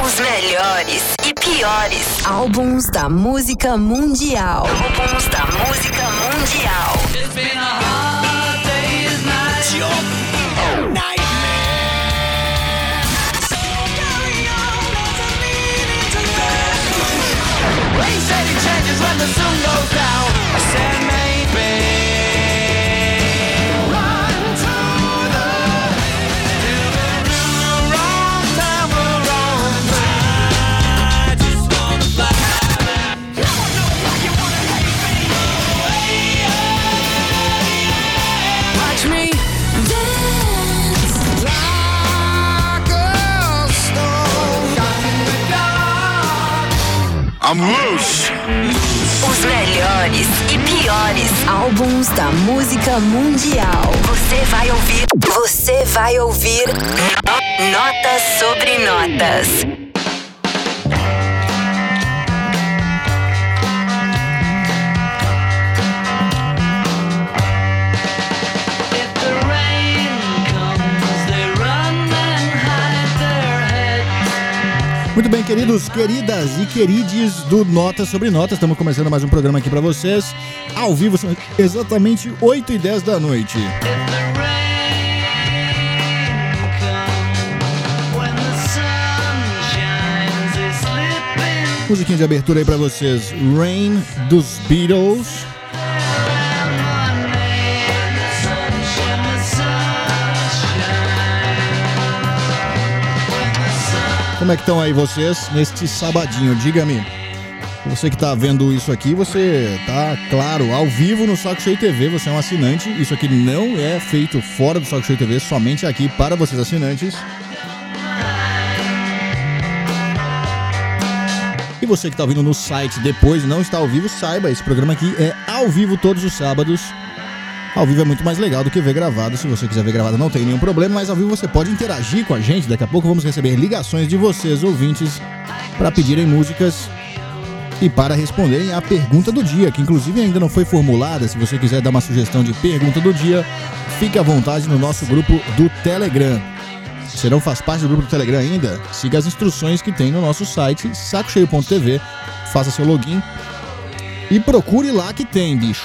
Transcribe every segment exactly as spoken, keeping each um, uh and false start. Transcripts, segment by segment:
Os melhores e piores álbuns da música mundial. Álbuns da música mundial. It's been a hard day's night. Your nightmare. So carry on, there's a meaning to life. They said it changes when the sun goes down. I said maybe. I'm loose. Os melhores e piores álbuns da música mundial. Você vai ouvir. Você vai ouvir no- Notas sobre Notas. Muito bem, queridos, queridas e querides do Notas sobre Notas, estamos começando mais um programa aqui pra vocês, ao vivo, são exatamente oito e dez da noite. Musiquinha de abertura aí pra vocês, Rain, dos Beatles. Como é que estão aí vocês neste sabadinho? Diga-me, você que está vendo isso aqui, você tá, claro, ao vivo no Saco Cheio T V, você é um assinante. Isso aqui não é feito fora do Saco Cheio T V, somente aqui para vocês assinantes. E você que está ouvindo no site depois e não está ao vivo, saiba, esse programa aqui é ao vivo todos os sábados. Ao vivo é muito mais legal do que ver gravado. Se você quiser ver gravado não tem nenhum problema, mas ao vivo você pode interagir com a gente. Daqui a pouco vamos receber ligações de vocês, ouvintes, para pedirem músicas e para responderem a pergunta do dia, que inclusive ainda não foi formulada. Se você quiser dar uma sugestão de pergunta do dia, fique à vontade no nosso grupo do Telegram. Se não faz parte do grupo do Telegram ainda, siga as instruções que tem no nosso site, saco cheio ponto t v, faça seu login e procure lá que tem, bicho.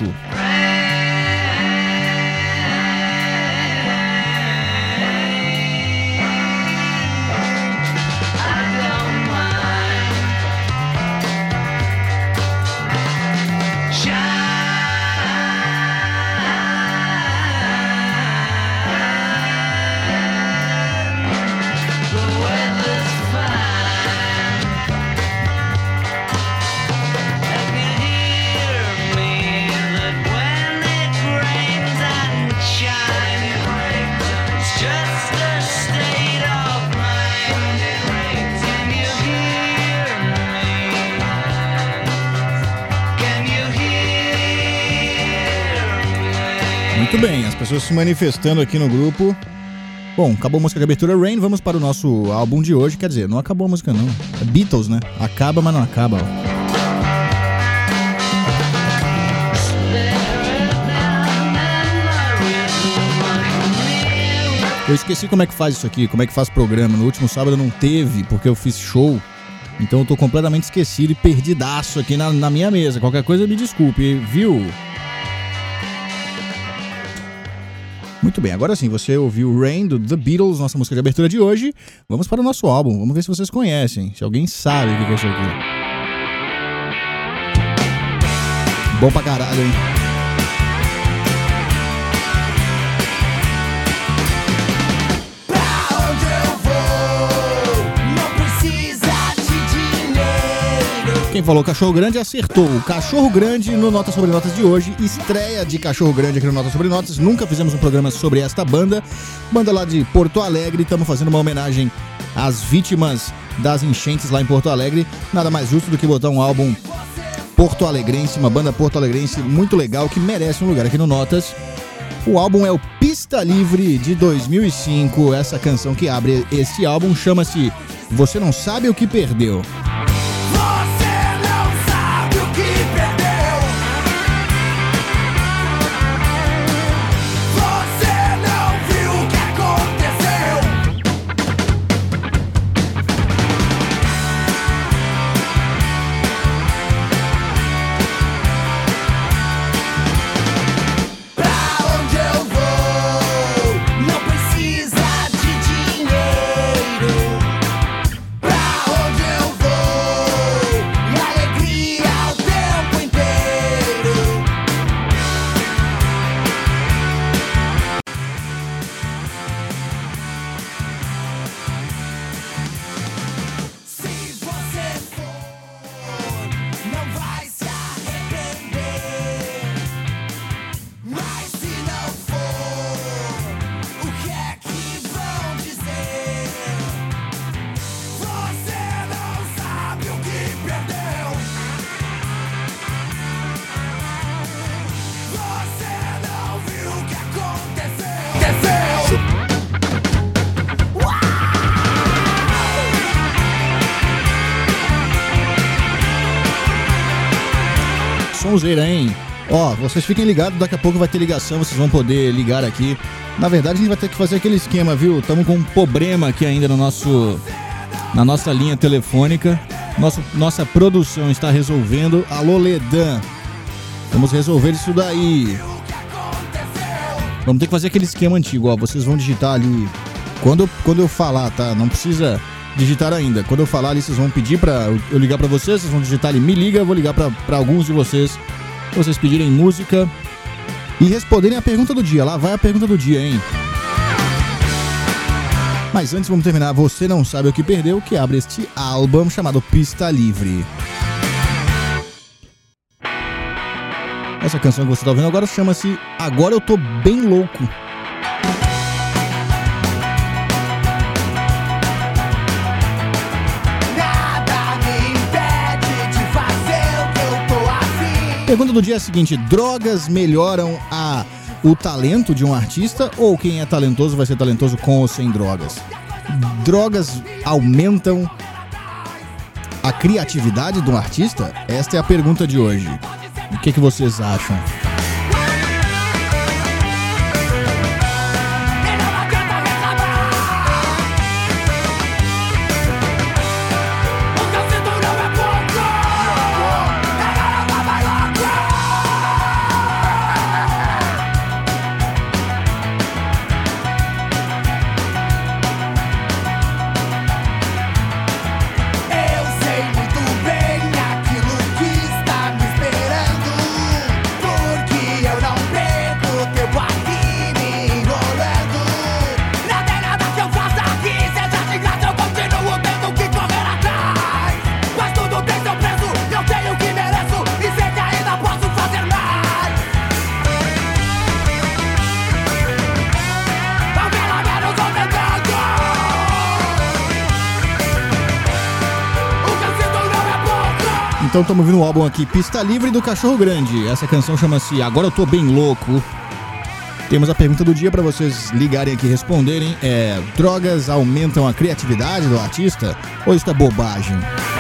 Muito bem, as pessoas se manifestando aqui no grupo. Bom, acabou a música de abertura Rain, vamos para o nosso álbum de hoje. Quer dizer, não acabou a música não, é Beatles, né? Acaba, mas não acaba, ó. Eu esqueci como é que faz isso aqui, como é que faz programa. No último sábado não teve, porque eu fiz show. Então eu tô completamente esquecido e perdidaço aqui na, na minha mesa. Qualquer coisa me desculpe, viu? Muito bem, agora sim, você ouviu Rain do The Beatles, nossa música de abertura de hoje. Vamos para o nosso álbum, vamos ver se vocês conhecem, se alguém sabe o que é isso aqui. Bom pra caralho, hein? Quem falou Cachorro Grande acertou. O Cachorro Grande no Notas sobre Notas de hoje. Estreia de Cachorro Grande aqui no Notas sobre Notas. Nunca fizemos um programa sobre esta banda. Banda lá de Porto Alegre. Estamos fazendo uma homenagem às vítimas das enchentes lá em Porto Alegre. Nada mais justo do que botar um álbum porto-alegrense, uma banda porto-alegrense muito legal que merece um lugar aqui no Notas. O álbum é o Pista Livre de dois mil e cinco. Essa canção que abre esse álbum chama-se Você Não Sabe O Que Perdeu. sonzeira, hein? Ó, vocês fiquem ligados, daqui a pouco vai ter ligação, vocês vão poder ligar aqui. Na verdade, a gente vai ter que fazer aquele esquema, viu? Estamos com um problema aqui ainda no nosso, na nossa linha telefônica. Nosso, nossa produção está resolvendo. Alô, Ledan. Vamos resolver isso daí. Vamos ter que fazer aquele esquema antigo, ó. Vocês vão digitar ali. Quando, quando eu falar, tá? Não precisa digitar ainda. Quando eu falar ali, vocês vão pedir pra eu ligar pra vocês. Vocês vão digitar ali, me liga. Eu vou ligar pra, pra alguns de vocês. Pra vocês pedirem música e responderem a pergunta do dia. Lá vai a pergunta do dia, hein? Mas antes vamos terminar Você Não Sabe O Que Perdeu, que abre este álbum chamado Pista Livre. Essa canção que você tá ouvindo agora chama-se Agora Eu Tô Bem Louco. Pergunta do dia é a seguinte: drogas melhoram a, o talento de um artista, ou quem é talentoso vai ser talentoso com ou sem drogas? Drogas aumentam a criatividade do artista? Esta é a pergunta de hoje. O que, que vocês acham? Então estamos ouvindo o álbum aqui, Pista Livre, do Cachorro Grande. Essa canção chama-se Agora Eu Tô Bem Louco. Temos a pergunta do dia para vocês ligarem aqui e responderem. É, drogas aumentam a criatividade do artista? Ou isso é bobagem?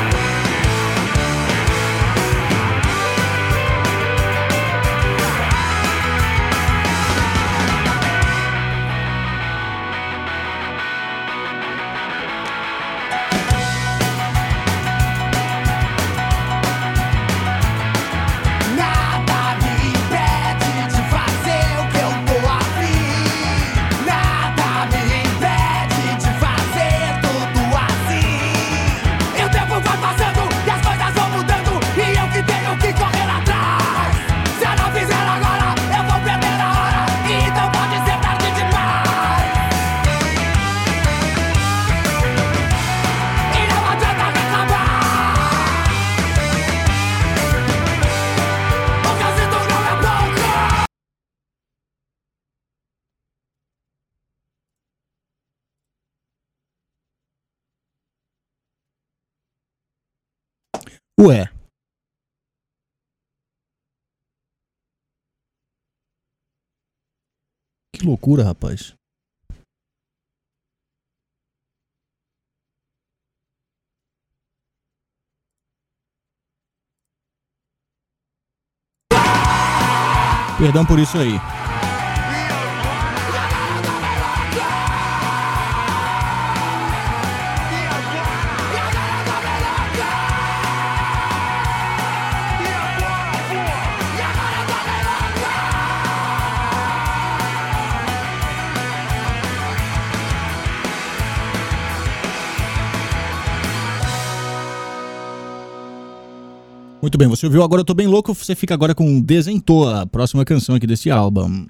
Ué. Que loucura, rapaz. Perdão por isso aí. Muito bem, você ouviu Agora Eu Tô Bem Louco, você fica agora com Desentoa, a próxima canção aqui desse álbum.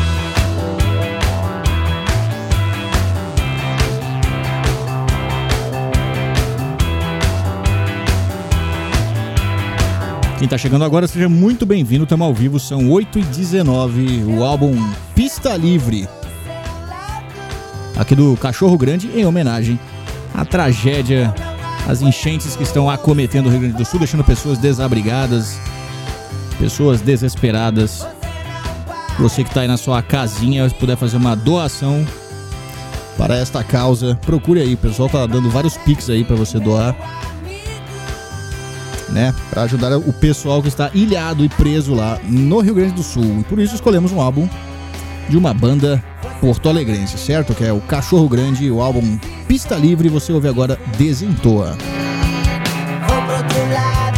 Quem tá chegando agora, seja muito bem-vindo, estamos ao vivo, são oito e dezenove, o álbum Pista Livre, aqui do Cachorro Grande, em homenagem à tragédia, as enchentes que estão acometendo o Rio Grande do Sul, deixando pessoas desabrigadas, pessoas desesperadas. Você que está aí na sua casinha, se puder fazer uma doação para esta causa, procure aí, o pessoal tá dando vários pics aí para você doar. né, para ajudar o pessoal que está ilhado e preso lá no Rio Grande do Sul. E por isso escolhemos um álbum de uma banda porto-alegrense, certo? Que é o Cachorro Grande, o álbum Pista Livre. Você ouve agora Desentoa. Vou pro outro lado.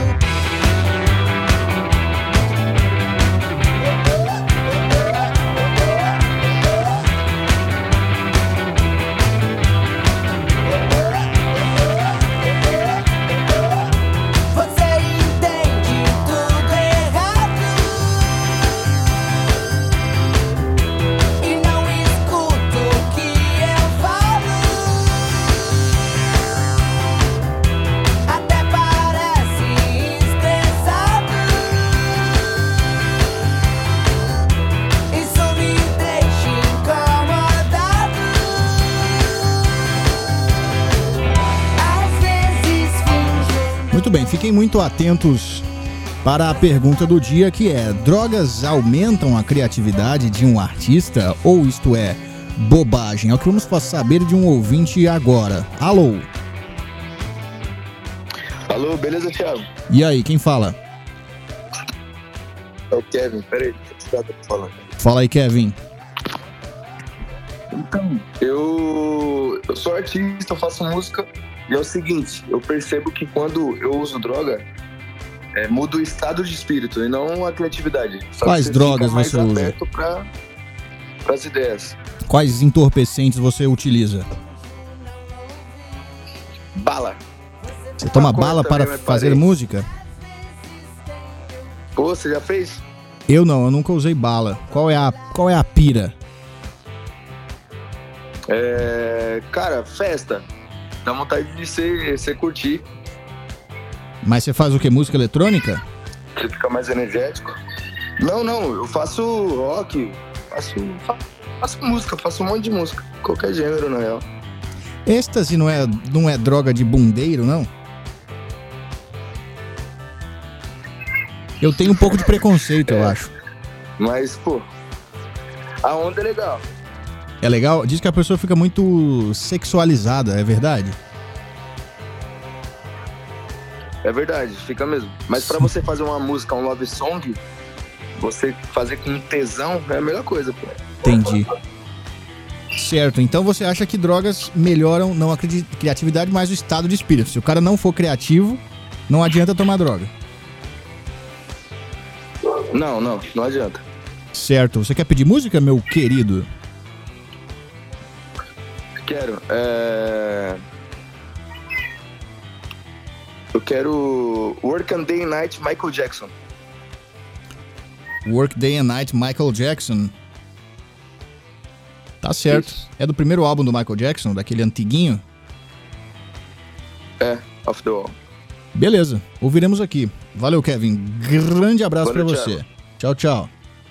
Muito bem, fiquem muito atentos para a pergunta do dia, que é: drogas aumentam a criatividade de um artista ou isto é bobagem? É o que vamos saber de um ouvinte agora. Alô? Alô, beleza, Thiago? E aí, quem fala? É o Kevin, peraí, deixa eu falar. Fala aí, Kevin. Então, eu, eu sou artista, eu faço música. E é o seguinte, eu percebo que quando eu uso droga, é, muda o estado de espírito e não a criatividade. Só Quais você drogas fica você mais usa? aberto para as ideias. Quais entorpecentes você utiliza? Bala. Você toma Maconha bala para também, mas fazer parei. música? Pô, você já fez? Eu não, eu nunca usei bala. Qual é a, qual é a pira? É, cara, festa. Dá vontade de você, você curtir. Mas você faz o que? Música eletrônica? Você fica mais energético. Não, não, eu faço rock, faço, faço música, faço um monte de música. Qualquer gênero, na real. Êxtase não é, não é droga de bundeiro, não? Eu tenho um pouco de preconceito, eu acho. Mas, pô, a onda é legal. É legal? Diz que a pessoa fica muito sexualizada, é verdade? É verdade, fica mesmo. Mas pra você fazer uma música, um love song, você fazer com tesão é a melhor coisa, pô. Entendi. Certo, então você acha que drogas melhoram não a cri- criatividade, mas o estado de espírito. Se o cara não for criativo, não adianta tomar droga. Não, não, não adianta. Certo. Você quer pedir música, meu querido? Quero, é... Eu quero Work and Day and Night, Michael Jackson. Work Day and Night, Michael Jackson. Tá certo. Isso. É do primeiro álbum do Michael Jackson, daquele antiguinho? É, Off the Wall. Beleza, ouviremos aqui. Valeu, Kevin. Grande abraço Valeu, pra você. Tchau, tchau.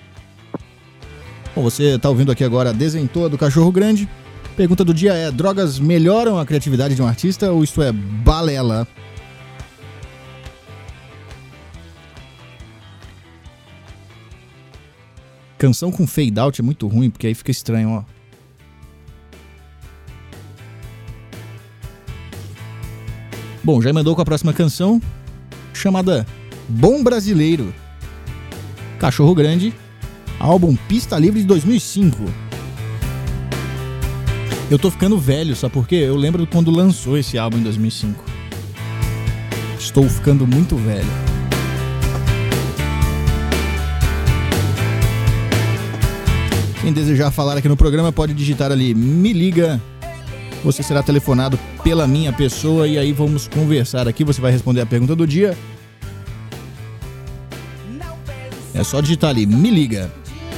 Bom, você tá ouvindo aqui agora a Desentoa do Cachorro Grande. Pergunta do dia é: drogas melhoram a criatividade de um artista ou isto é balela? Canção com fade out é muito ruim, porque aí fica estranho, ó. Bom, já emendou com a próxima canção, chamada Bom Brasileiro. Cachorro Grande, álbum Pista Livre de dois mil e cinco. Eu tô ficando velho, sabe por quê? Eu lembro quando lançou esse álbum em dois mil e cinco. Estou ficando muito velho. Quem desejar falar aqui no programa pode digitar ali Me Liga. Você será telefonado pela minha pessoa e aí vamos conversar aqui. Você vai responder a pergunta do dia. É só digitar ali Me Liga.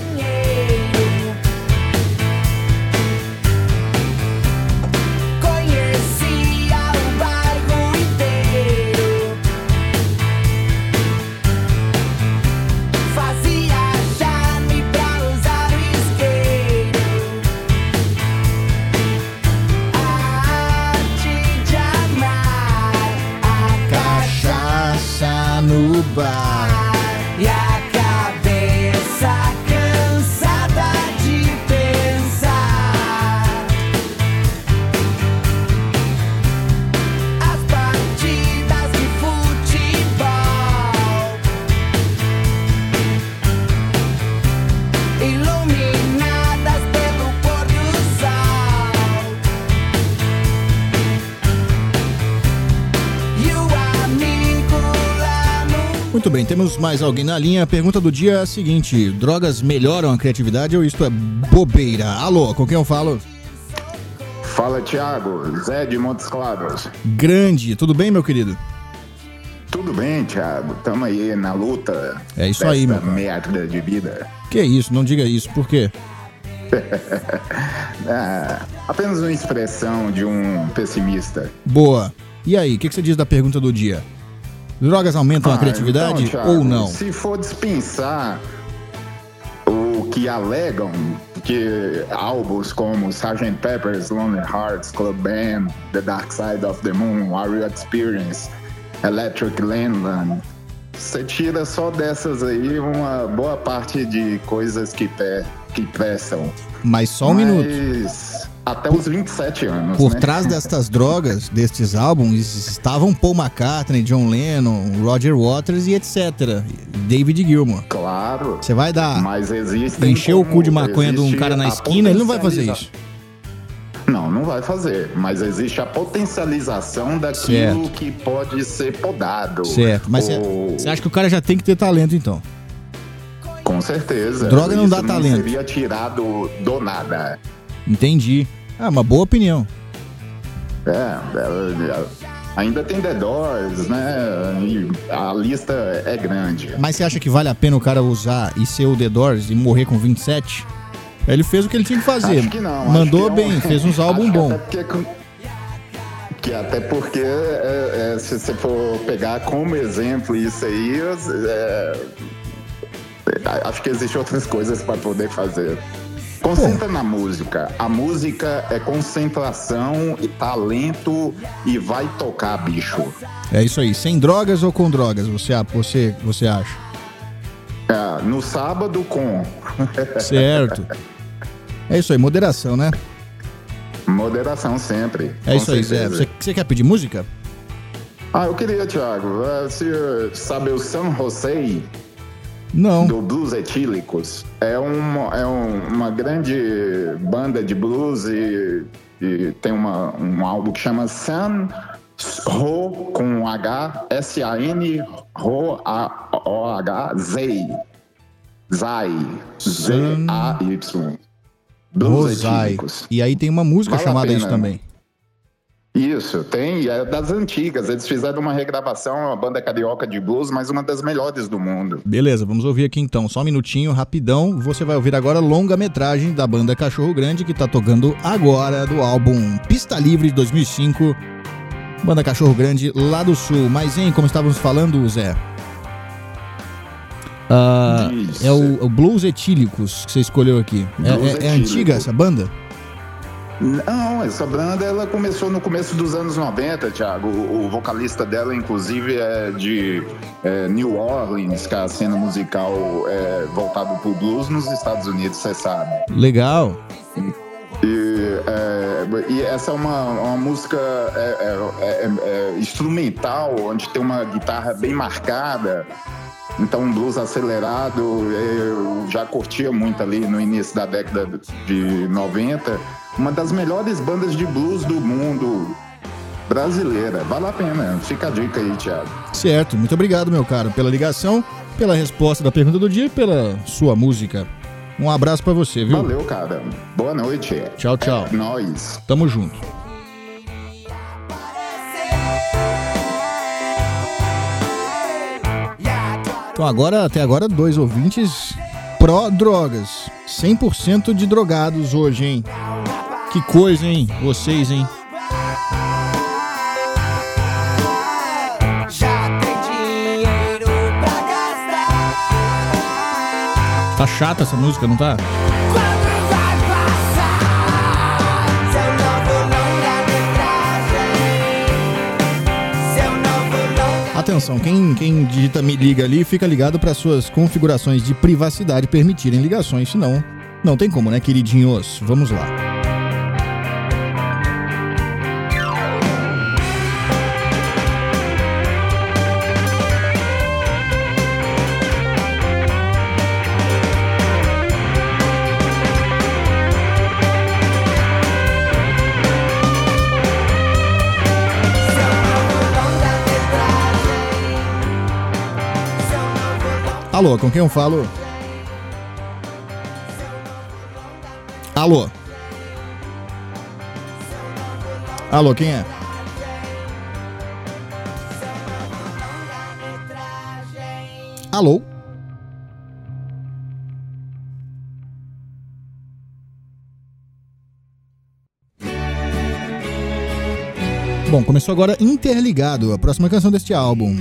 No bar E a cabeça cansada de pensar. As partidas de futebol Muito bem, temos mais alguém na linha. A pergunta do dia é a seguinte: drogas melhoram a criatividade ou isto é bobeira? Alô, com quem eu falo? Fala, Thiago. Zé de Montes Claros. Grande, tudo bem, meu querido? Tudo bem, Thiago. Tamo aí na luta. É isso aí, meu cara. Merda de vida. Que isso, não diga isso, por quê? É, apenas uma expressão de um pessimista. Boa. E aí, o que, que você diz da pergunta do dia? Drogas aumentam Ah, a criatividade então, Thiago, ou não? Se for dispensar o que alegam que álbuns como sergeant Pepper's Lonely Hearts Club Band, The Dark Side of the Moon, Are You Experience, Electric Landline, você tira só dessas aí uma boa parte de coisas que, pe- que prestam. Mas só um Mas minuto. até os vinte e sete anos, Por né? trás destas drogas, destes álbuns, estavam Paul McCartney, John Lennon, Roger Waters e etcétera. David Gilmour. Claro. Você vai dar, Mas existem encher o como- cu de maconha de um existe cara na a esquina, ele não vai fazer potencializa- isso. Não, não vai fazer. Mas existe a potencialização daquilo Certo. que pode ser podado. Certo, mas Ou- você acha que o cara já tem que ter talento, então? Com certeza. Droga não Isso dá talento. Não seria tirado do nada. Entendi. Ah, uma boa opinião. É, é, ainda tem The Doors, né? E a lista é grande. Mas você acha que vale a pena o cara usar e ser o The Doors e morrer com vinte e sete? Ele fez o que ele tinha que fazer. Acho que não. Mandou acho que é um- bem, fez uns álbuns acho que bons. até porque, que até porque é, é, se você for pegar como exemplo isso aí, é, é, acho que existem outras coisas para poder fazer. Concentra na música. A música é concentração e talento e vai tocar, bicho. É isso aí. Sem drogas ou com drogas, você, você, você acha? É, no sábado com Certo. É isso aí, moderação, né? moderação sempre. É com isso aí, Zé. certeza. Você, você quer pedir música? Ah, eu queria, Thiago, eh, você sabe o San José Não. do Blues Etílicos? É uma, é um- uma grande banda de blues e, e tem uma, um álbum que chama San Ro com H, S A N Ro A O H Zay. Zay. Z A Y. Blues Rosai. Etílicos. E aí tem uma música Vale a chamada pena. isso também. Isso, tem, é das antigas. Eles fizeram uma regravação, uma banda carioca de blues, mas uma das melhores do mundo. Beleza, vamos ouvir aqui então. Só um minutinho, rapidão. Você vai ouvir agora a longa-metragem da banda Cachorro Grande, que tá tocando agora do álbum Pista Livre de dois mil e cinco. Banda Cachorro Grande, lá do Sul. Mas, hein, como estávamos falando, Zé? Ah, Isso. é o, o Blues Etílicos que você escolheu aqui. É- Blues é, é Etílico. antiga essa banda? Não, essa banda ela começou no começo dos anos noventa, Thiago. O, o vocalista dela, inclusive, é de é, New Orleans, que é a cena musical é, voltada pro blues nos Estados Unidos, você sabe. Legal. E, é, e essa é uma, uma música é, é, é, é, instrumental, onde tem uma guitarra bem marcada. Então, um blues acelerado, eu já curtia muito ali no início da década de noventa. Uma das melhores bandas de blues do mundo, brasileira. Vale a pena, fica a dica aí, Thiago. Certo, muito obrigado, meu caro, pela ligação, pela resposta da pergunta do dia e pela sua música. Um abraço pra você, viu? Valeu, cara. Boa noite. Tchau, tchau. É nóis. Tamo junto. Então agora, até agora, dois ouvintes pró-drogas. cem por cento de drogados hoje, hein? Que coisa, hein? Vocês, hein? Já tem dinheiro pra gastar. Tá chata essa música, não tá? Quando vai passar seu novo longa-metragem? Seu novo longa... Atenção, quem, quem digita Me Liga ali, fica ligado para suas configurações de privacidade permitirem ligações, senão não tem como, né, queridinhos? Vamos lá. Seu Alô, com quem eu falo? Alô? Alô, quem é? Alô? Bom, começou agora Interligado, a próxima canção deste álbum.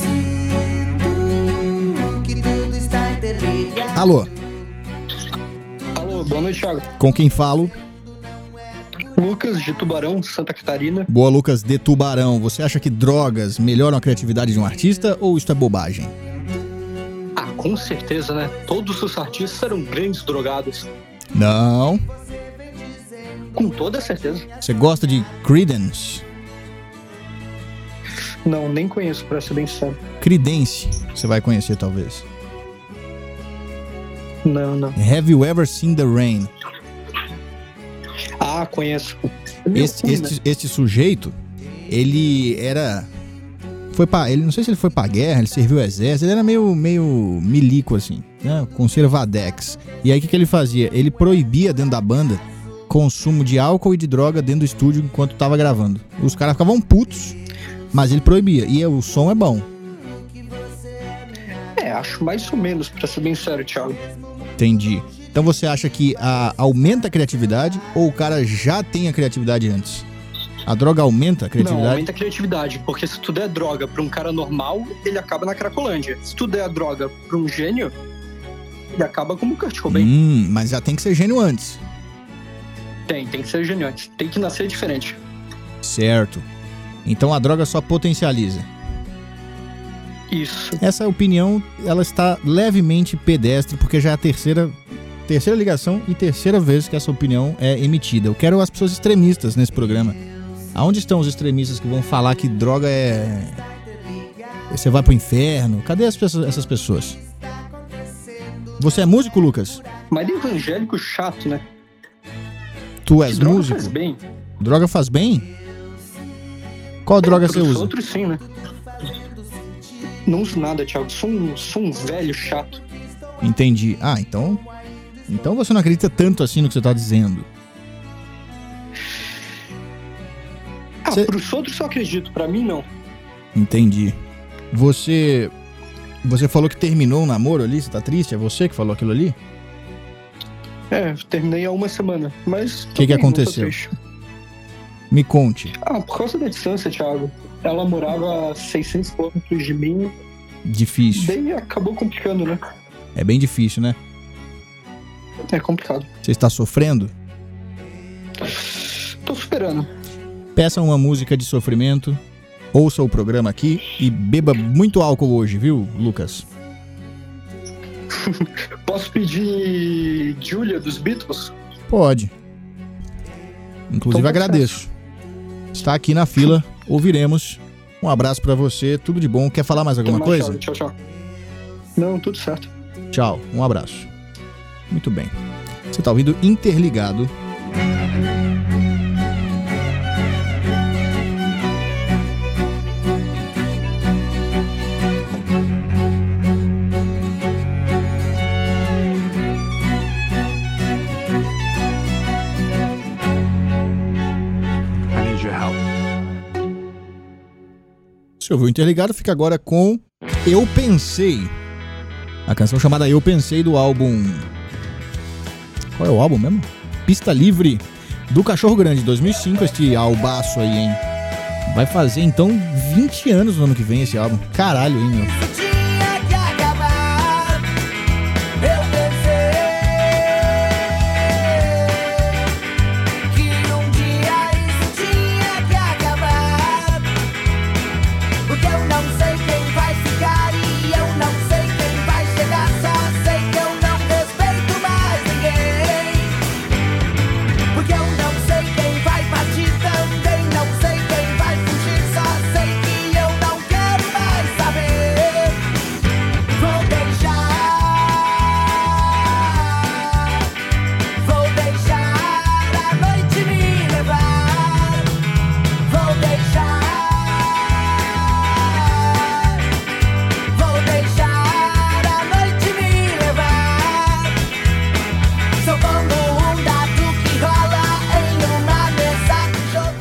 Alô? Alô, boa noite, Thiago. Com quem falo? Lucas, de Tubarão, Santa Catarina. Boa, Lucas, de Tubarão. Você acha que drogas melhoram a criatividade de um artista ou isso é bobagem? Ah, com certeza, né? Todos os artistas eram grandes drogados. Não. Com toda certeza. Você gosta de Creedence? Não, nem conheço, pra ser bem sério. Creedence, você vai conhecer talvez. Não, não. Have you ever seen the rain? Ah, conheço. Este, ruim, este, né? este sujeito, ele era... Foi pra, ele, não sei se ele foi pra guerra, ele serviu o exército, ele era meio, meio milico assim, né? Conservadex. E aí o que, que ele fazia? Ele proibia dentro da banda consumo de álcool e de droga dentro do estúdio enquanto tava gravando. Os caras ficavam putos, mas ele proibia. E o som é bom. É, acho mais ou menos, pra ser bem sério, Thiago. Entendi. Então você acha que a, aumenta a criatividade ou o cara já tem a criatividade antes? A droga aumenta a criatividade? Não, aumenta a criatividade, porque se tu der droga pra um cara normal, ele acaba na Cracolândia. Se tu der a droga pra um gênio, ele acaba como o Kurt Cobain. Hum, mas já tem que ser gênio antes. Tem, tem que ser gênio antes. Tem que nascer diferente. Certo. Então a droga só potencializa. Isso. Essa opinião, ela está levemente pedestre, porque já é a terceira, terceira ligação e terceira vez que essa opinião é emitida. Eu quero as pessoas extremistas nesse programa. Aonde estão os extremistas que vão falar que droga é... Você vai pro inferno? Cadê as pessoas, essas pessoas? Você é músico, Lucas? Mas evangélico chato, né? Tu és droga músico? Faz bem. Droga faz bem? Qual droga é, você usa? Outros sim, né? Não uso nada, Thiago. Sou um, sou um velho chato. Entendi. Ah, então... Então você não acredita tanto assim no que você tá dizendo. Ah, Cê... pros outros eu acredito. Pra mim, não. Entendi. Você... Você falou que terminou um namoro ali? Você tá triste? É você que falou aquilo ali? É, terminei há uma semana. Mas... O que que aconteceu? Me conte. Ah, por causa da distância, Thiago. Ela morava a seiscentos quilômetros de mim. Difícil. Daí acabou complicando, né? É bem difícil, né? É complicado. Você está sofrendo? Tô superando. Peça uma música de sofrimento, ouça o programa aqui e beba muito álcool hoje, viu, Lucas? Posso pedir Julia dos Beatles? Pode. Inclusive Então, agradeço. Está aqui na fila, ouviremos. Um abraço pra você, tudo de bom. Quer falar mais alguma Até mais, coisa? Tchau, tchau. Não, tudo certo. Tchau, um abraço. Muito bem. Você tá ouvindo Interligado. Você ouviu Interligado, fica agora com Eu Pensei. A canção chamada Eu Pensei do álbum... Qual é o álbum mesmo? Pista Livre, do Cachorro Grande, dois mil e cinco, este albaço aí, hein? Vai fazer, então, vinte anos no ano que vem esse álbum. Caralho, hein, meu? Também não sei quem vai fugir, só sei que eu não quero mais saber.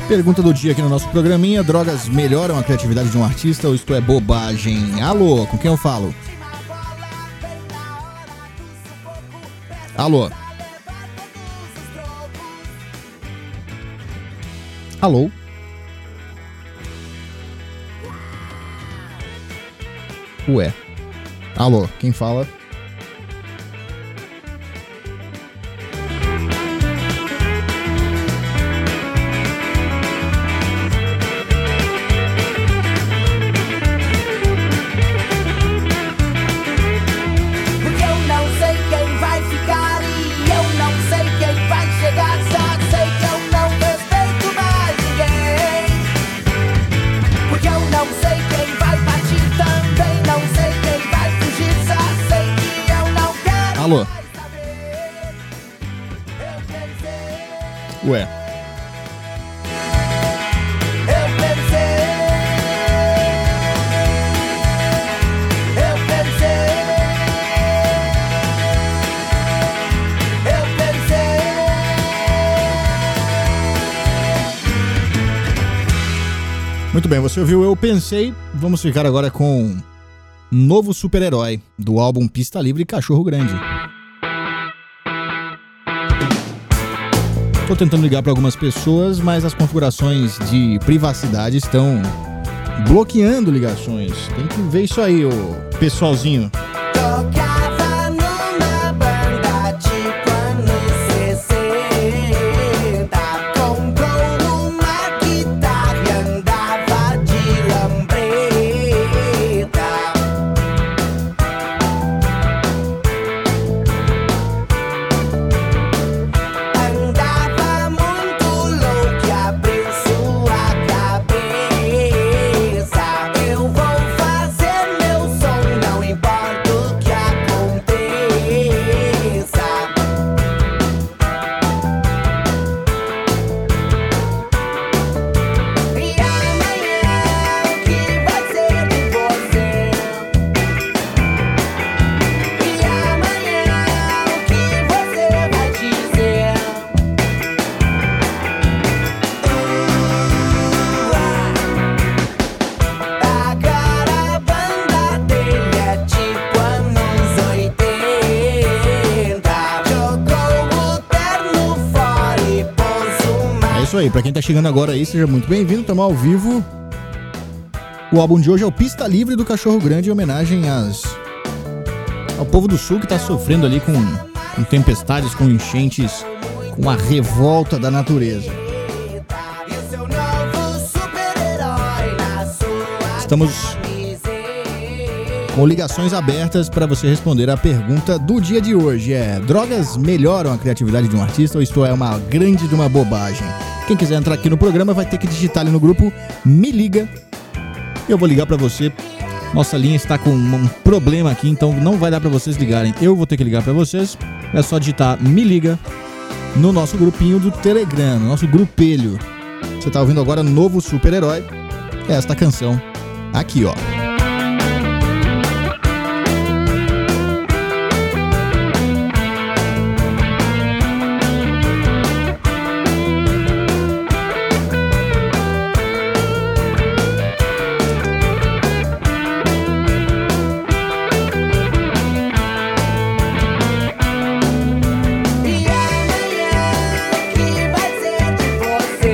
Pergunta do dia aqui no nosso programinha: drogas melhoram a criatividade de um artista ou isto é bobagem? Alô, com quem eu falo? Alô? Alô? Ué. Alô, quem fala? Alô? Ué. Muito bem, você ouviu Eu Pensei. Vamos ficar agora com Novo Super-Herói, do álbum Pista Livre Cachorro Grande. Tô tentando ligar para algumas pessoas, mas as configurações de privacidade estão bloqueando ligações. Tem que ver isso aí, ô pessoalzinho. Tocava numa banda tipo anos sessenta. Comprou uma guitarra e andava de lambreta. Andava muito louco e abriu sua cabeça. Eu vou fazer meu som, não importa o que aconteça. E amanhã o que vai ser de você? E amanhã o que você vai dizer? Agora a banda dele é tipo anos oitenta. Jogou o terno fora e pôs uma. É isso aí, pra quem tá chegando agora aí, seja muito bem-vindo, estamos ao vivo. O álbum de hoje é o Pista Livre do Cachorro Grande, em homenagem às... ao povo do sul que tá sofrendo ali com, com tempestades, com enchentes, com a revolta da natureza. E o seu novo super-herói na sua Estamos camiseta. com ligações abertas para você responder a pergunta do dia de hoje. É: drogas melhoram a criatividade de um artista ou isto é uma grande de uma bobagem? Quem quiser entrar aqui no programa vai ter que digitar ali no grupo Me Liga. Eu vou ligar para você. Nossa linha está com um problema aqui, então não vai dar para vocês ligarem. Eu vou ter que ligar para vocês. É só digitar Me Liga no nosso grupinho do Telegram, no nosso grupelho. Você tá ouvindo agora Novo Super-Herói. É esta canção aqui, ó. E amanhã o que vai ser de você?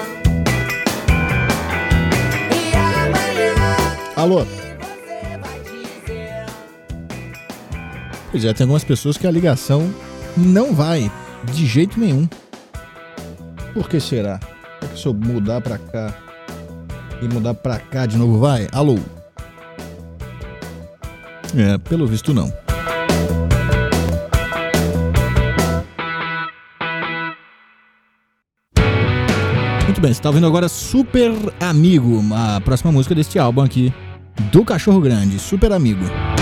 E amanhã Alô? você vai dizer? Pois é, tem algumas pessoas que a ligação não vai de jeito nenhum. Por que será? Será que se eu mudar pra cá e mudar pra cá de novo vai? Alô? É, pelo visto não. Muito bem, você tá ouvindo agora Super Amigo, a próxima música deste álbum aqui do Cachorro Grande, Super Amigo.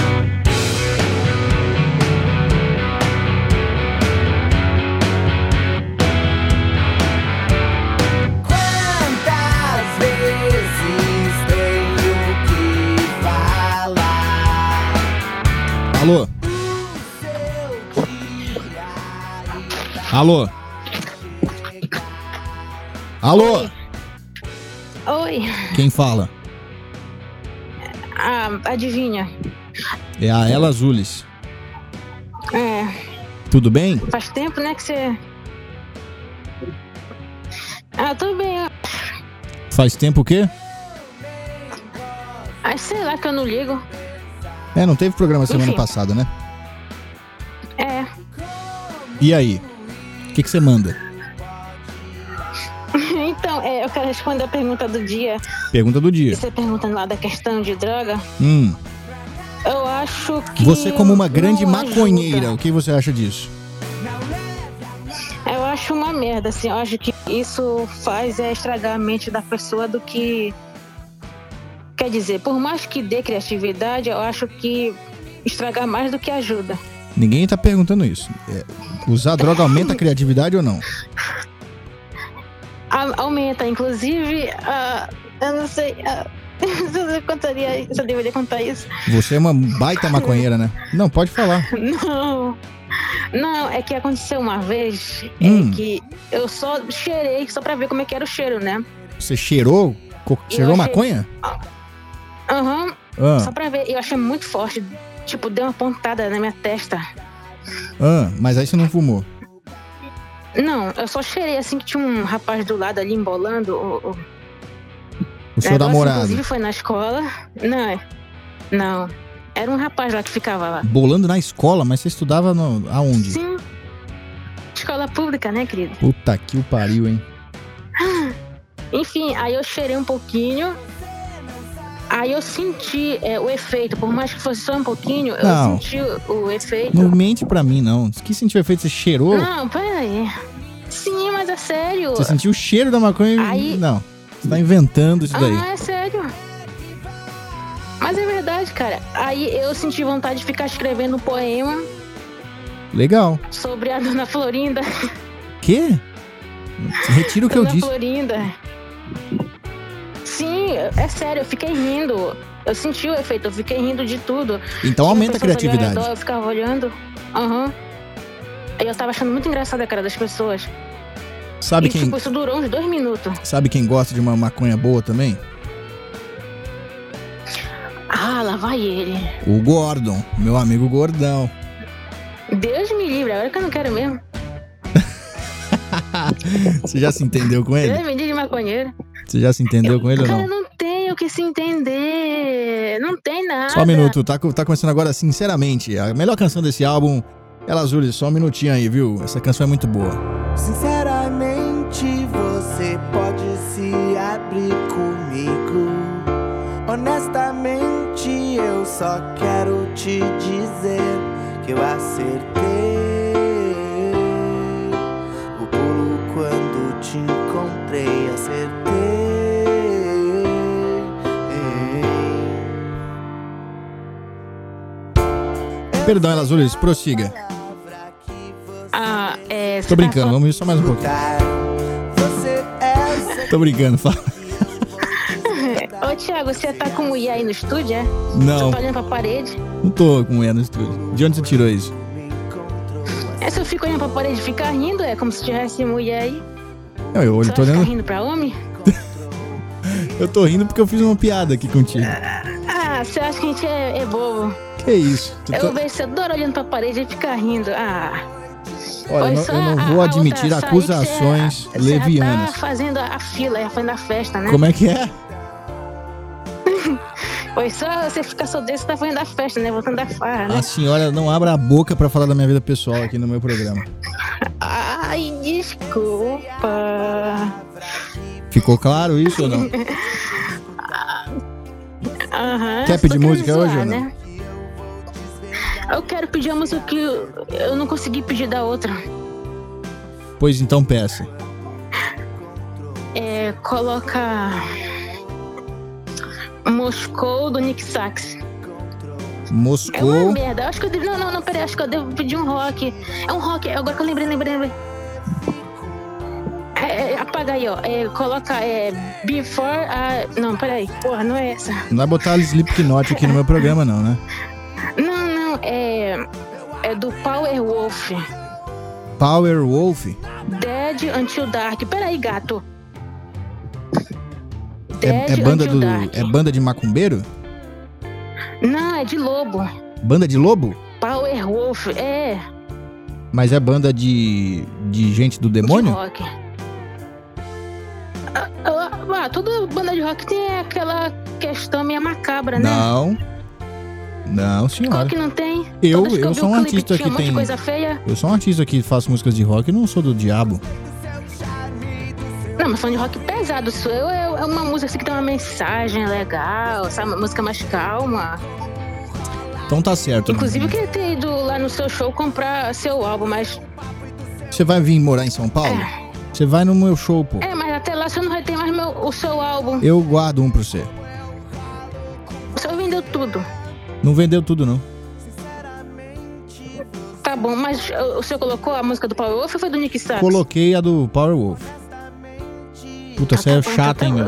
Quantas vezes tenho que falar? Alô? O seu diário Alô? Alô? Oi. Quem fala? Ah, adivinha. É a Ela Azulis. É, Tudo bem? faz tempo, né, que você... Ah, tudo bem. Faz tempo o quê? Ah, sei lá que eu não ligo. É, não teve programa semana Enfim. passada, né? É. E aí? O que que você manda? Então, é, eu quero responder a pergunta do dia. Pergunta do dia. Você perguntando lá da questão de droga. Hum. Eu acho que... Você como uma grande não maconheira, ajuda. o que você acha disso? Eu acho uma merda, assim. Eu acho que isso faz é estragar a mente da pessoa do que... Quer dizer, por mais que dê criatividade, eu acho que estragar mais do que ajuda. Ninguém tá perguntando isso. É, usar droga aumenta a criatividade ou não? A- aumenta, inclusive, ah, eu não sei... ah, se eu contaria, se eu deveria contar isso. Você é uma baita maconheira, né? Não, pode falar. Não, não, é que aconteceu uma vez Hum. é que eu só cheirei só pra ver como é que era o cheiro, né? Você cheirou? Co- Eu cheirou achei- maconha? Aham, Ah, só pra ver. Eu achei muito forte, tipo, deu uma pontada na minha testa. ah, mas aí você não fumou. Não, eu só cheirei assim que tinha um rapaz do lado ali embolando. O, o O seu negócio, namorado. Inclusive foi na escola. Não, não. Era um rapaz lá que ficava lá. Bolando na escola, mas você estudava no... aonde? Sim. Escola pública, né, querido? Puta que o pariu, hein? Enfim, aí eu cheirei um pouquinho. Aí eu senti é, o efeito, por mais que fosse só um pouquinho, Não. eu senti o, o efeito. Não mente pra mim, não. Que sentiu efeito? Você cheirou? Não, peraí. Sim, mas é sério. Você sentiu o cheiro da maconha? Aí- Não. Você tá inventando isso daí. Ah, é sério. Mas é verdade, cara. Aí eu senti vontade de ficar escrevendo um poema Legal. sobre a Dona Florinda. Quê? Retira o que eu Dona disse. Florinda. Sim, é sério, eu fiquei rindo. Eu senti o efeito, eu fiquei rindo de tudo. Então Tinha aumenta a pessoas ali ao criatividade. redor, eu ficava olhando. Aham. Aí eu tava achando muito engraçada a cara das pessoas. Sabe e quem, tipo, isso durou uns dois minutos. sabe quem gosta de uma maconha boa também? Ah, lá vai ele. O Gordon, meu amigo Gordão. Deus me livre, agora que eu não quero mesmo. Você já se entendeu com Deus ele? me livre de maconheiro. Você já se entendeu com ele ou Cara, não? não tem o que se entender. Não tem nada. Só um minuto, tá, co- tá começando agora, sinceramente. A melhor canção desse álbum, Ela Azulis, só um minutinho aí, viu? Essa canção é muito boa. Sinceramente, você pode se abrir comigo. Honestamente, eu só quero te dizer que eu acertei o pulo quando te encontrei. Acertei. Perdão, Ela Azulis, prossiga. Ah, é. Tô brincando, vamos ir só mais um pouquinho. Você é Tô brincando, fala. Ô, Thiago, você tá com mulher aí no estúdio, é? Não, Você tá olhando pra parede? não tô com mulher no estúdio. De onde você tirou isso? É, se eu fico olhando pra parede e ficar rindo, é como se tivesse mulher aí. Não, eu olho, Você tô vai ficar olhando. rindo pra homem? Eu tô rindo porque eu fiz uma piada aqui contigo. Ah, você acha que a gente é, é bobo? Que isso? Tu Eu tá- vejo você adora olhando pra parede e ficar rindo. Ah. Olha, eu não, Foi só eu não a- vou a admitir outra sair que acusações você- Você já levianas. tá fazendo a fila, já fazendo a festa, né? Como é que é? Foi só você ficar só desse, você tá fazendo a festa, né? Voltando da farra, né? A senhora não abra a boca pra falar da minha vida pessoal aqui no meu programa. Ai, desculpa. Ficou claro isso ou não? Aham. Quer só pedir querendo música zoar, hoje ou não? né? Eu quero pedir a música que eu eu não consegui pedir da outra. Pois então peça. É, coloca Moscou do Nick Sachs. É uma Moscou. merda. Eu acho que eu devo. Não, não, não, peraí. Acho que eu devo pedir um rock. É um rock. Agora que eu lembrei, lembrei, lembrei. É, é, apaga aí, ó. É, coloca é, Before a. Não, peraí. Porra, não é essa. Não vai botar Slipknot aqui no meu programa, não, né? Não, não. É. É do Power Wolf. Power Wolf. Dead Until Dark. Peraí, gato. é, é banda do, é banda de macumbeiro? Não, é de lobo. Banda de lobo? Power Wolf, é. Mas é banda de, de gente do demônio? De rock. Ah, ah, ah, toda banda de rock tem aquela questão meio macabra, né? Não. Não, senhora. Rock não tem? Eu, Todas que eu vi sou o um clipe artista tinha que um monte de tem... coisa feia. Eu sou um artista que faço músicas de rock e não sou do diabo. Não, mas som de rock pesado. Isso eu, é é uma música assim que tem uma mensagem legal, sabe? Uma música mais calma. Então tá certo. Inclusive eu queria ter ido lá no seu show comprar seu álbum, mas... Você vai vir morar em São Paulo? É. Você vai no meu show, pô. É, mas até lá você não vai ter mais meu, o seu álbum. Eu guardo um pra você. Você vendeu tudo. Não vendeu tudo, não. Tá bom, mas o senhor colocou a música do Power Wolf ou foi do Nick Sachs? Coloquei a do Power Wolf. Puta, você é chata, hein, meu?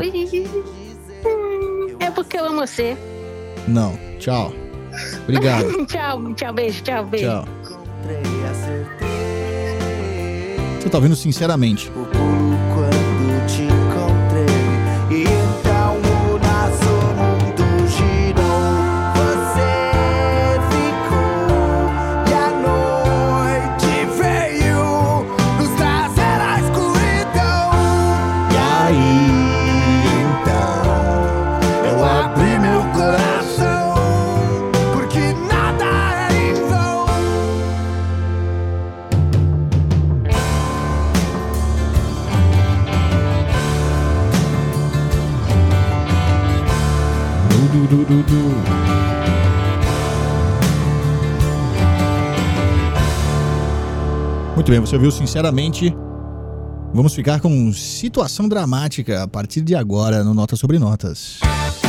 É porque eu amo você. Não, tchau. Obrigado. Tchau, tchau, beijo, tchau, beijo. Tchau. Você tá ouvindo sinceramente? O pulo quando te encontrei. E então o nosso mundo girou. Você ficou. E a noite veio nos trazer a escuridão. E aí então eu abri meu coração. Porque nada é em vão. Du, du, du, du. Muito bem, você ouviu sinceramente. Vamos ficar com situação dramática a partir de agora no Notas sobre Notas.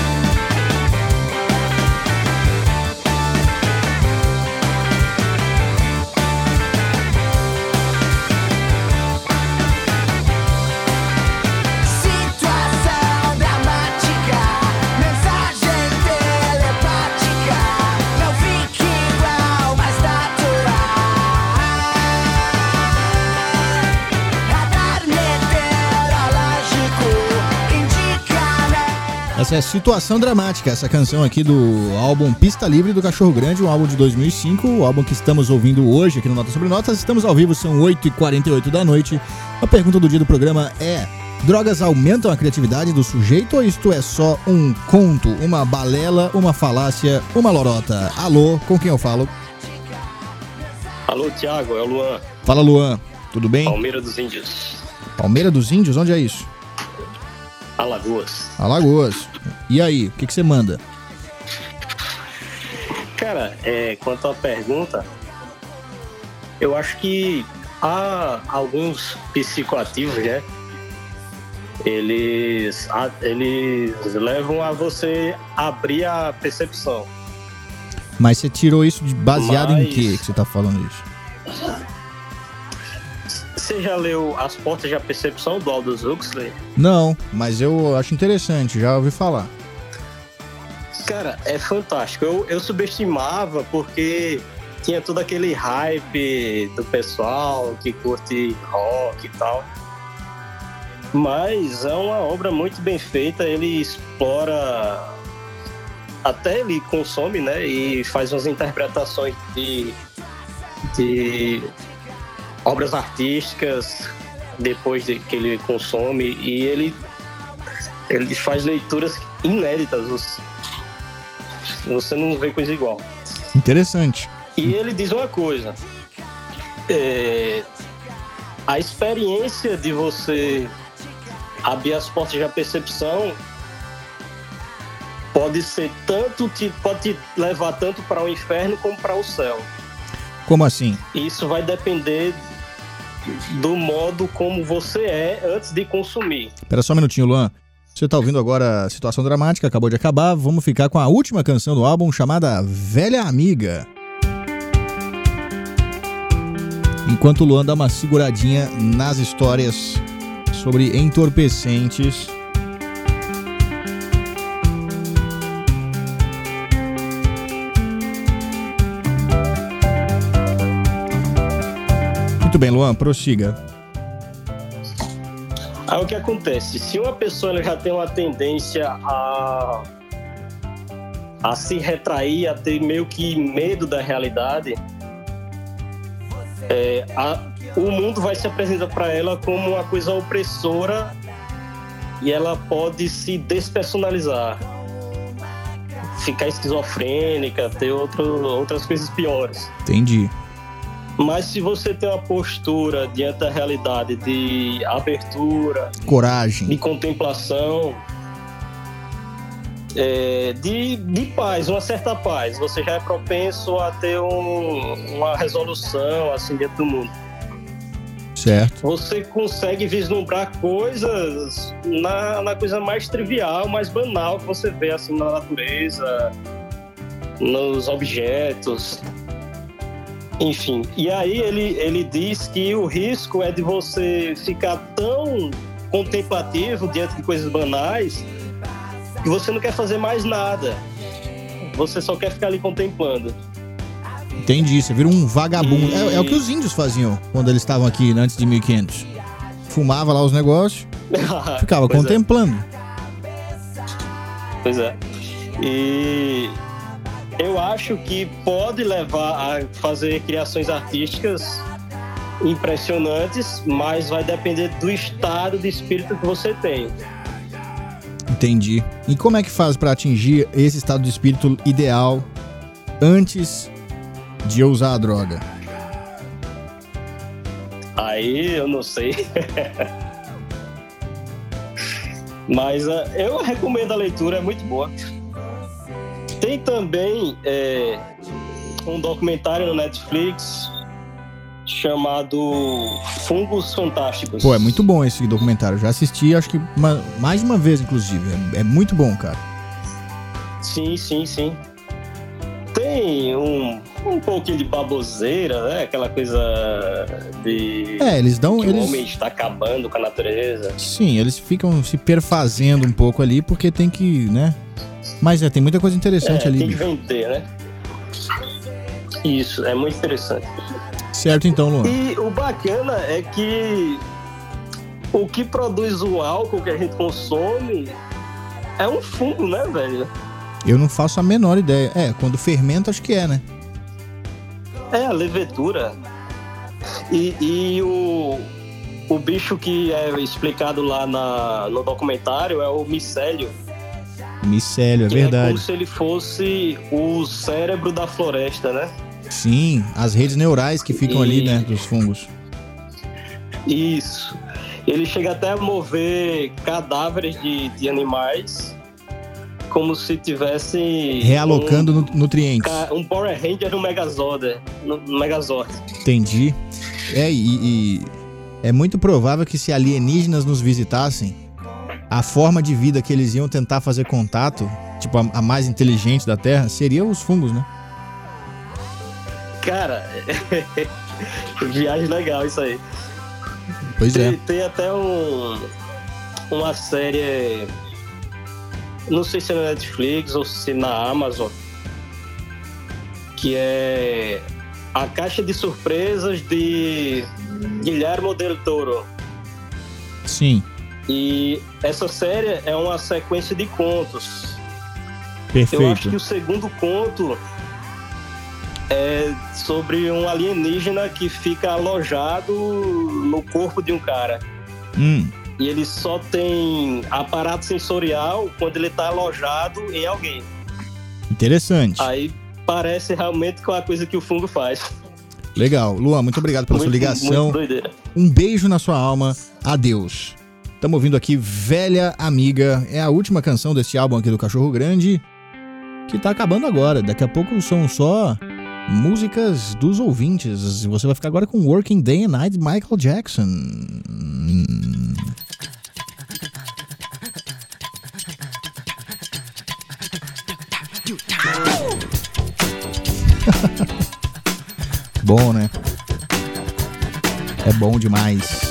Situação dramática, mensagem telepática. Não fique igual, mas natural. Radar meteorológico indica, né? Essa é a Situação Dramática, essa canção aqui do álbum Pista Livre do Cachorro Grande, um álbum de dois mil e cinco, o álbum que estamos ouvindo hoje aqui no Notas sobre Notas. Estamos ao vivo, são oito e quarenta e oito da noite. A pergunta do dia do programa é: drogas aumentam a criatividade do sujeito ou isto é só um conto, uma balela, uma falácia, uma lorota? Alô, com quem eu falo? Alô, Thiago, é o Luan, Fala, Luan, tudo bem? Palmeira dos Índios, Palmeira dos Índios, onde é isso? Alagoas. Alagoas. E aí, o que que você manda? Cara, é, quanto à pergunta, eu acho que há alguns psicoativos, né? Eles, a- eles levam a você abrir a percepção. Mas você tirou isso de baseado em Mas- quê que você tá falando isso? Você já leu As Portas da Percepção, do Aldous Huxley? Não, mas eu acho interessante, já ouvi falar. Cara, é fantástico. Eu, eu subestimava porque tinha todo aquele hype do pessoal que curte rock e tal. Mas é uma obra muito bem feita. Ele explora, até ele consome, né? E faz umas interpretações de, de obras artísticas depois de que ele consome. E ele, ele faz leituras inéditas. Você- Você não vê coisa igual. Interessante. E ele diz uma coisa: é, a experiência de você abrir as portas da percepção pode ser tanto, te, pode te levar tanto para o inferno como para o céu. Como assim? Isso vai depender do modo como você é antes de consumir. Espera só um minutinho, Luan. Você tá ouvindo agora a Situação Dramática, acabou de acabar. Vamos ficar com a última canção do álbum, chamada Velha Amiga. Enquanto o Luan dá uma seguradinha nas histórias sobre entorpecentes. Muito bem, Luan, prossiga. A Aí o que acontece? Se uma pessoa ela já tem uma tendência a, a se retrair, a ter meio que medo da realidade, é, a, o mundo vai se apresentar para ela como uma coisa opressora e ela pode se despersonalizar, ficar esquizofrênica, ter outro, outras coisas piores. Entendi. Mas se você tem uma postura diante da realidade de abertura, coragem, de contemplação, é, de, de paz, uma certa paz, você já é propenso a ter um, uma resolução assim dentro do mundo. Certo. Você consegue vislumbrar coisas na, na coisa mais trivial, mais banal que você vê assim na natureza, nos objetos. Enfim, e aí ele, ele diz que o risco é de você ficar tão contemplativo diante de coisas banais que você não quer fazer mais nada. Você só quer ficar ali contemplando. Entendi, você vira um vagabundo. E... É, é o que os índios faziam quando eles estavam aqui, né, antes de mil e quinhentos. Fumava lá os negócios, ficava Pois contemplando. É. Pois é. E... eu acho que pode levar a fazer criações artísticas impressionantes, mas vai depender do estado de espírito que você tem. Entendi. E como é que faz pra atingir esse estado de espírito ideal antes de eu usar a droga? Aí eu não sei. Mas uh, eu recomendo a leitura, é muito boa. Tem também é, um documentário no Netflix chamado Fungos Fantásticos. Pô, é muito bom esse documentário. Eu já assisti, acho que uma, mais de uma vez, inclusive. É, é muito bom, cara. Sim, sim, sim. Tem um, um pouquinho de baboseira, né? Aquela coisa de... É, eles dão... que eles... o homem está acabando com a natureza. Sim, eles ficam se perfazendo um pouco ali, porque tem que, né... Mas é, tem muita coisa interessante é, ali. Tem que vender, né? Isso, é muito interessante. Certo então, Luan. E o bacana é que o que produz o álcool que a gente consome é um fungo, né, velho? Eu não faço a menor ideia. É, quando fermenta, acho que é, né? É, a levedura. E, e o, o bicho que é explicado lá na, no documentário é o micélio. Micélio, é que verdade. É como se ele fosse o cérebro da floresta, né? Sim, as redes neurais que ficam e... ali, né, dos fungos. Isso. Ele chega até a mover cadáveres de, de animais como se tivesse... realocando um, nutrientes. Um Power Ranger no Megazord. No Megazord. Entendi. É, e, e é muito provável que se alienígenas nos visitassem, a forma de vida que eles iam tentar fazer contato, tipo, a, a mais inteligente da Terra, seria os fungos, né? Cara, viagem legal isso aí. Pois tem, é. Tem até um, uma série, não sei se é na Netflix ou se na Amazon, que é A Caixa de Surpresas de Guillermo del Toro. Sim. E essa série é uma sequência de contos. Perfeito. Eu acho que o segundo conto é sobre um alienígena que fica alojado no corpo de um cara. Hum. E ele só tem aparato sensorial quando ele tá alojado em alguém. Interessante. Aí parece realmente com a coisa que o fungo faz. Legal. Luan, muito obrigado pela muito, sua ligação. Muito doideira. Um beijo na sua alma. Adeus. Estamos ouvindo aqui Velha Amiga. É a última canção desse álbum aqui do Cachorro Grande, que tá acabando agora. Daqui a pouco são só músicas dos ouvintes. Você vai ficar agora com Working Day and Night de Michael Jackson. Bom, né? É bom demais.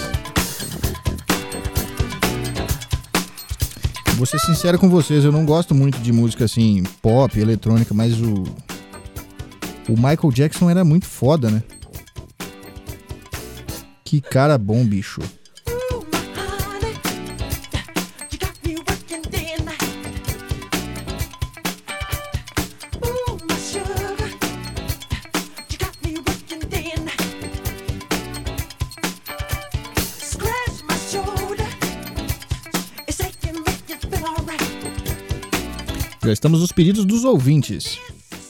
Vou ser sincero com vocês, eu não gosto muito de música assim, pop, eletrônica, mas o o Michael Jackson era muito foda, né? Que cara bom, bicho. Já estamos nos pedidos dos ouvintes.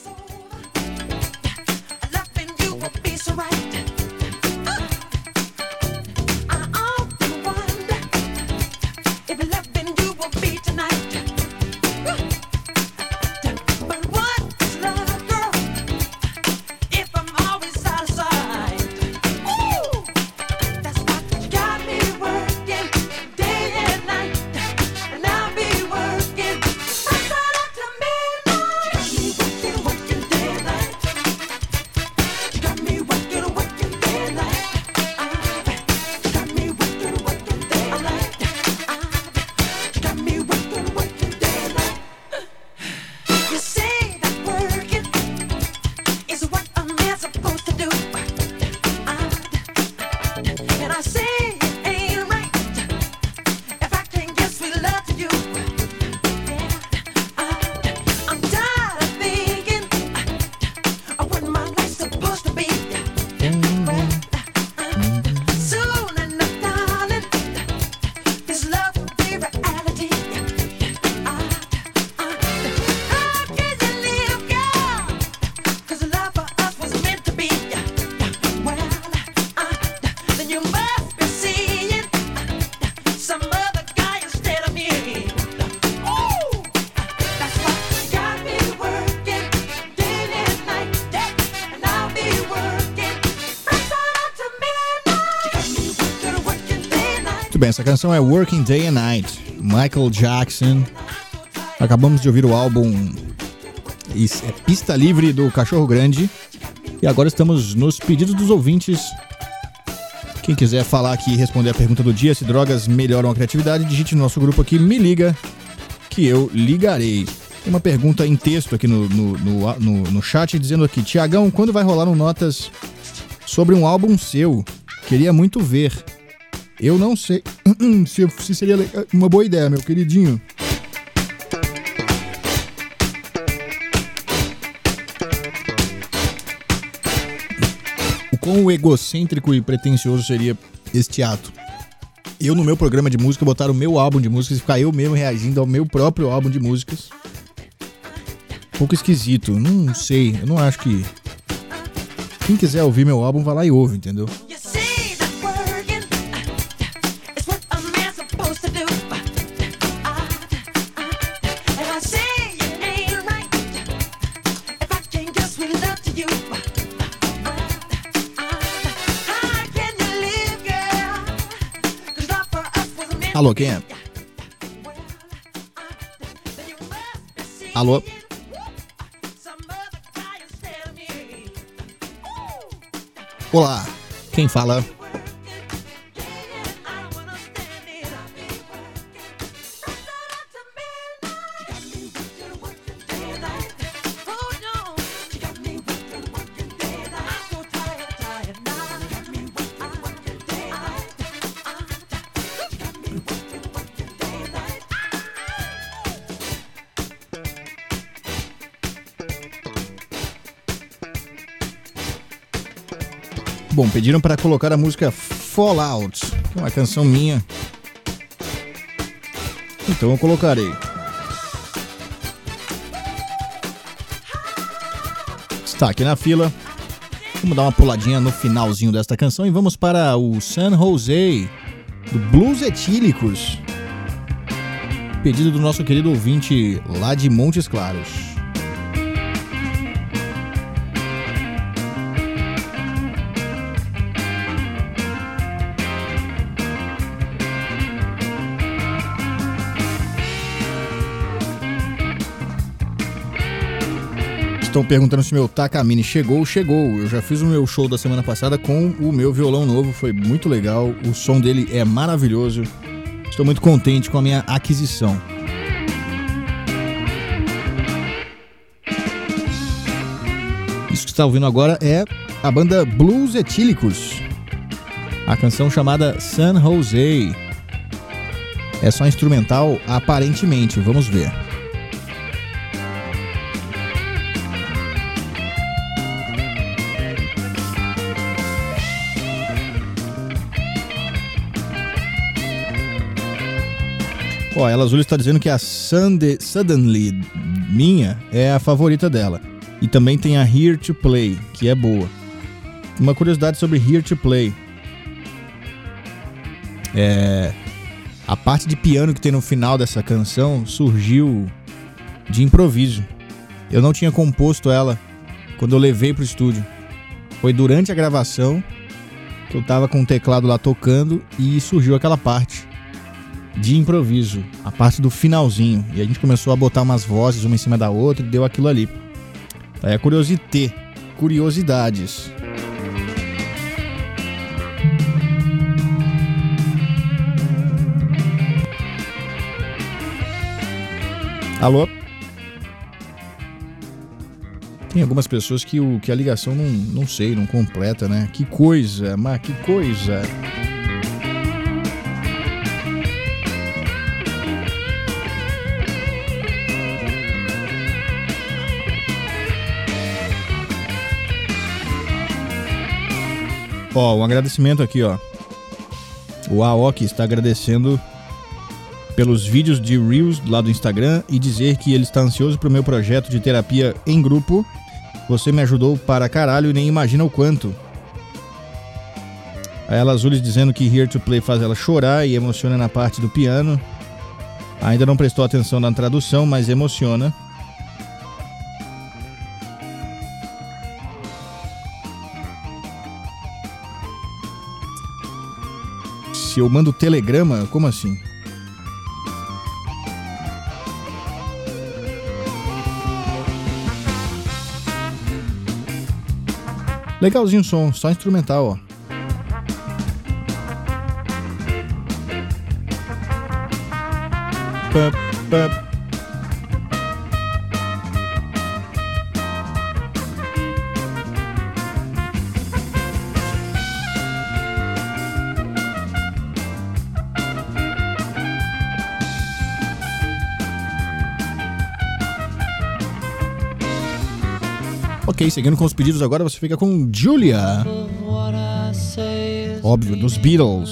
Muito bem, essa canção é Working Day and Night, Michael Jackson. Acabamos de ouvir o álbum Pista Livre do Cachorro Grande. E agora estamos nos pedidos dos ouvintes. Quem quiser falar aqui e responder a pergunta do dia, se drogas melhoram a criatividade, digite no nosso grupo aqui, me liga, que eu ligarei. Tem uma pergunta em texto aqui no, no, no, no, no chat, dizendo aqui: Tiagão, quando vai rolar no Notas sobre um álbum seu? Queria muito ver. Eu não sei se, se seria uma boa ideia, meu queridinho. O quão egocêntrico e pretensioso seria este ato? Eu, no meu programa de música, botar o meu álbum de músicas e ficar eu mesmo reagindo ao meu próprio álbum de músicas. Um pouco esquisito, não sei, eu não acho que... Quem quiser ouvir meu álbum, vai lá e ouve, entendeu? Alô, quem é? Alô? Olá, quem fala? Bom, pediram para colocar a música Fallout, que é uma canção minha. Então eu colocarei. Está aqui na fila. Vamos dar uma puladinha no finalzinho desta canção e vamos para o San Jose, do Blues Etílicos. Pedido do nosso querido ouvinte lá de Montes Claros. Estão perguntando se meu Takamine chegou. Chegou. Eu já fiz o meu show da semana passada com o meu violão novo. Foi muito legal. O som dele é maravilhoso. Estou muito contente com a minha aquisição. Isso que você está ouvindo agora é a banda Blues Etílicos. A canção chamada San Jose. É só instrumental, aparentemente. Vamos ver. Ó, ela Azul está dizendo que a Sunday, Suddenly minha, é a favorita dela. E também tem a Here to Play, que é boa. Uma curiosidade sobre Here to Play. É... A parte de piano que tem no final dessa canção surgiu de improviso. Eu não tinha composto ela quando eu levei pro estúdio. Foi durante a gravação que eu tava com o teclado lá tocando e surgiu aquela parte de improviso, a parte do finalzinho. E a gente começou a botar umas vozes uma em cima da outra e deu aquilo ali. Aí a curiosité, curiosidades. Alô? Tem algumas pessoas que, o, que a ligação não, não sei, não completa, né? Que coisa, mas que coisa. Ó, um agradecimento aqui, ó. O Aoki está agradecendo pelos vídeos de Reels lá do Instagram e dizer que ele está ansioso pro meu projeto de terapia em grupo. Você me ajudou para caralho e nem imagina o quanto. A Ela Azulis dizendo que Here to Play faz ela chorar e emociona na parte do piano. Ainda não prestou atenção na tradução, mas emociona. Se eu mando telegrama, como assim? Legalzinho o som, só instrumental, ó. Pá, pá. Ok, seguindo com os pedidos agora, você fica com Julia. Óbvio, dos Beatles.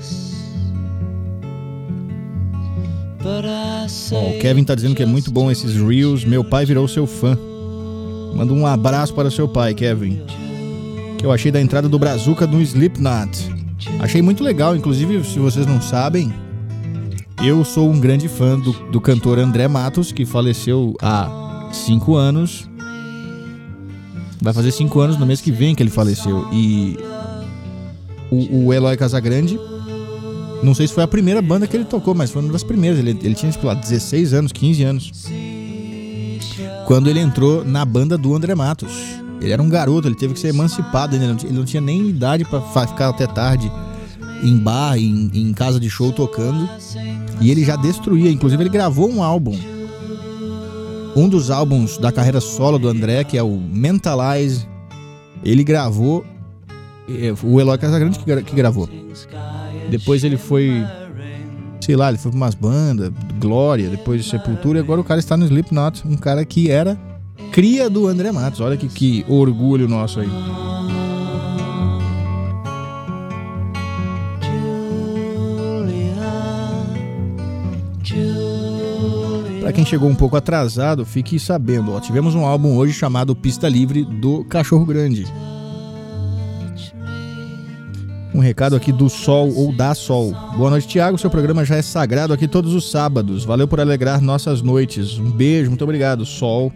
Oh, o Kevin tá dizendo que é muito bom esses Reels. Meu pai virou seu fã. Manda um abraço para seu pai, Kevin. Que eu achei da entrada do Brazuca no Slipknot. Achei muito legal, inclusive, se vocês não sabem, eu sou um grande fã do, do cantor André Matos, que faleceu há cinco anos. Vai fazer cinco anos no mês que vem que ele faleceu. E o, o Eloy Casagrande, não sei se foi a primeira banda que ele tocou, mas foi uma das primeiras. Ele, ele tinha, tipo lá, dezesseis anos, quinze anos, quando ele entrou na banda do André Matos. Ele era um garoto, ele teve que ser emancipado. Ele não, ele não tinha nem idade pra ficar até tarde em bar, em, em casa de show tocando. E ele já destruía. Inclusive ele gravou um álbum, um dos álbuns da carreira solo do André, que é o Mentalize. Ele gravou, o Eloy Casagrande que, gra, que gravou. Depois ele foi, sei lá, ele foi pra umas bandas, Glória, depois Sepultura, e agora o cara está no Slipknot, um cara que era cria do André Matos. Olha que, que orgulho nosso aí. Pra quem chegou um pouco atrasado, fique sabendo, ó, tivemos um álbum hoje chamado Pista Livre, do Cachorro Grande. Um recado aqui do Sol, ou da Sol. Boa noite, Thiago, seu programa já é sagrado aqui todos os sábados. Valeu por alegrar nossas noites. Um beijo, muito obrigado, Sol.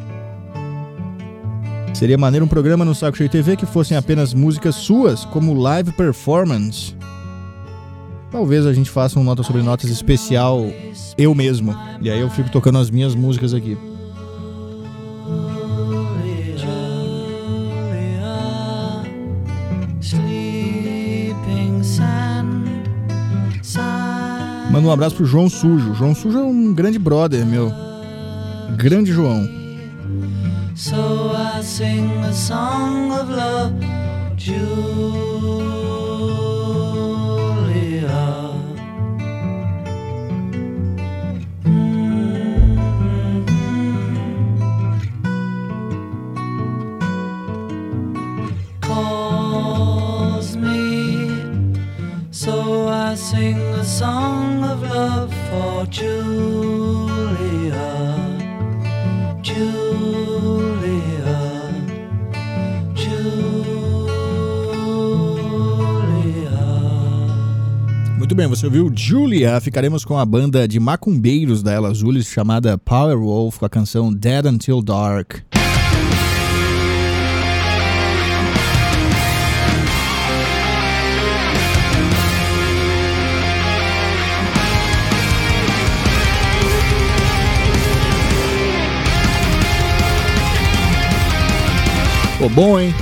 Seria maneiro um programa no Saco Cheio T V que fossem apenas músicas suas, como live performance. Talvez a gente faça um Nota sobre Notas especial eu mesmo. E aí eu fico tocando as minhas músicas aqui. Manda um abraço pro João Sujo. João Sujo é um grande brother, meu. Grande João. So I sing a song of love, Julia. Calls me, so I sing a song of love for Julia. Muito bem, você ouviu Julia. Ficaremos com a banda de macumbeiros da Ela Azulis chamada Powerwolf com a canção Dead Until Dark. Pô, bom, hein?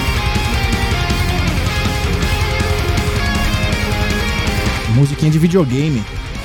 Musiquinha de videogame.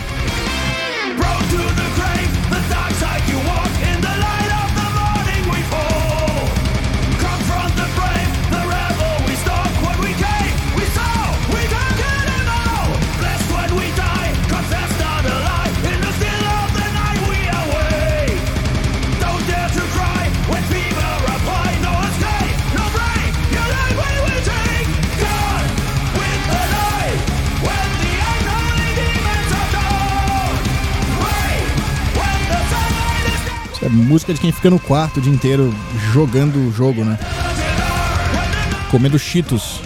É música de quem fica no quarto o dia inteiro jogando o jogo, né? Comendo Cheetos.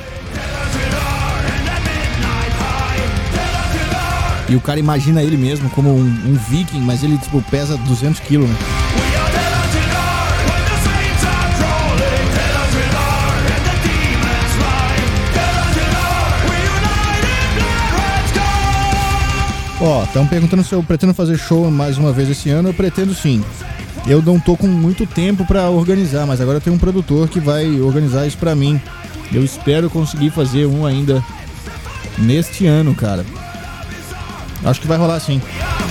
E o cara imagina ele mesmo como um, um viking, mas ele tipo pesa duzentos quilos, né? Ó, estão perguntando se eu pretendo fazer show mais uma vez esse ano. Eu pretendo sim. Eu não tô com muito tempo pra organizar, mas agora eu tenho um produtor que vai organizar isso pra mim. Eu espero conseguir fazer um ainda neste ano, cara. Acho que vai rolar sim.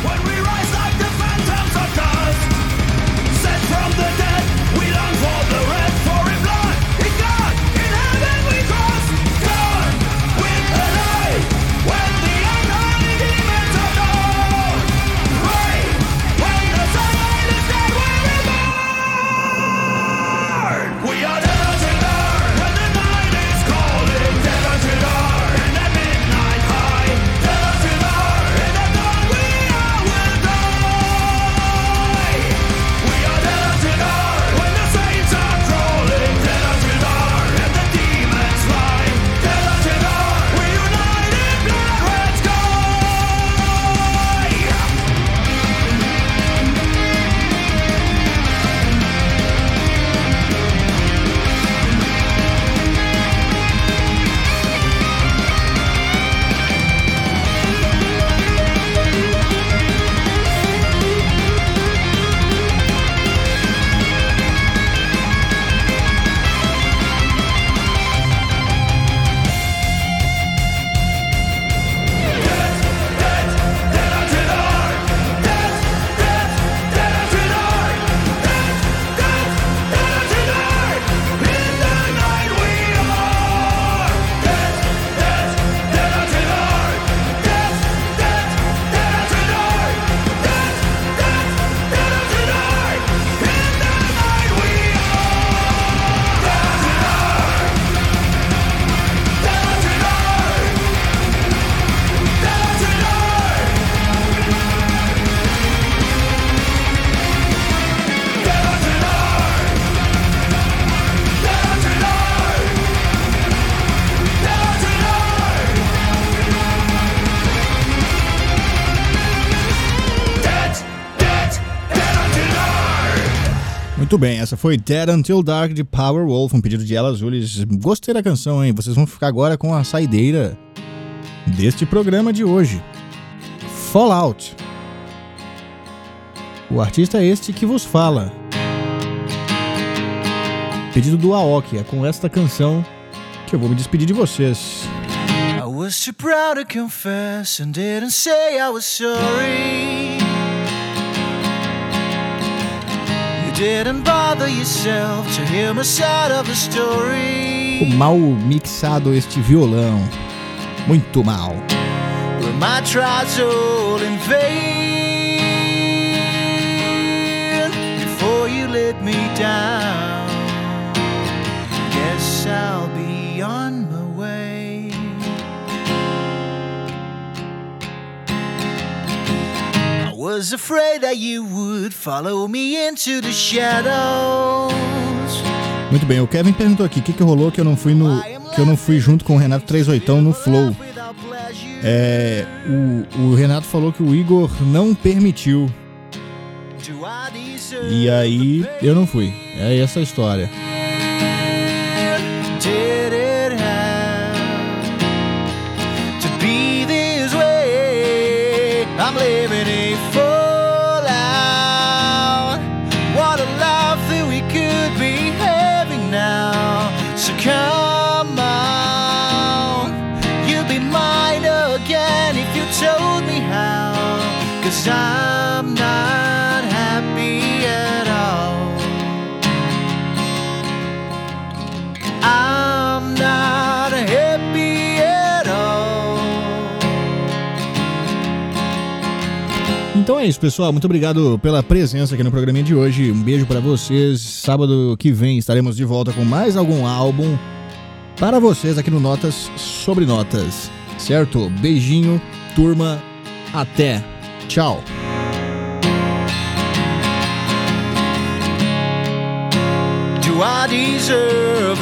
Muito bem, essa foi Dead Until Dark de Powerwolf, um pedido de Ela Azulis. Gostei da canção, hein? Vocês vão ficar agora com a saideira deste programa de hoje. Fallout. O artista é este que vos fala. Pedido do Aoki, é com esta canção que eu vou me despedir de vocês. I was too proud to confess and didn't say I was sorry. Didn't bother yourself to hear my side of the story. Mal mixado este violão, muito mal. Well, my trials all in vain before you let me down. Guess I'll be on my way. I was afraid that you would follow me into the shadows. Muito bem, o Kevin perguntou aqui o que, que rolou que eu não fui no que eu não fui junto com o Renato três oitão no Flow. É, o, o Renato falou que o Igor não permitiu. E aí eu não fui. É essa a história. Did it have to be this way? I'm living a full out. What a life that we could be having now. So come on, you'll be mine again if you told me how. 'Cause I'm not happy at all. I'm not happy at all. Então é isso, pessoal. Muito obrigado pela presença aqui no programinha de hoje. Um beijo pra vocês. Sábado que vem estaremos de volta com mais algum álbum para vocês aqui no Notas sobre Notas. Certo? Beijinho, turma. Até. Tchau. Do I deserve the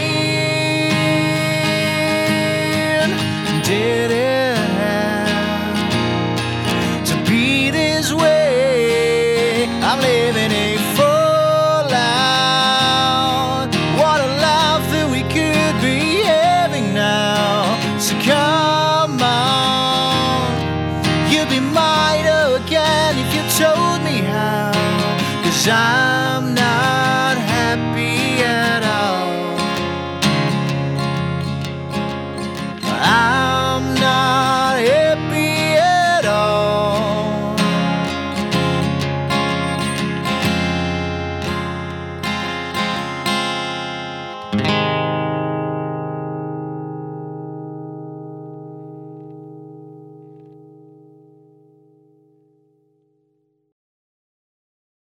pain? Did it have to be this way? I'm living a full out. What a life that we could be having now. So come on, you'll be mine again if you told me how. 'Cause I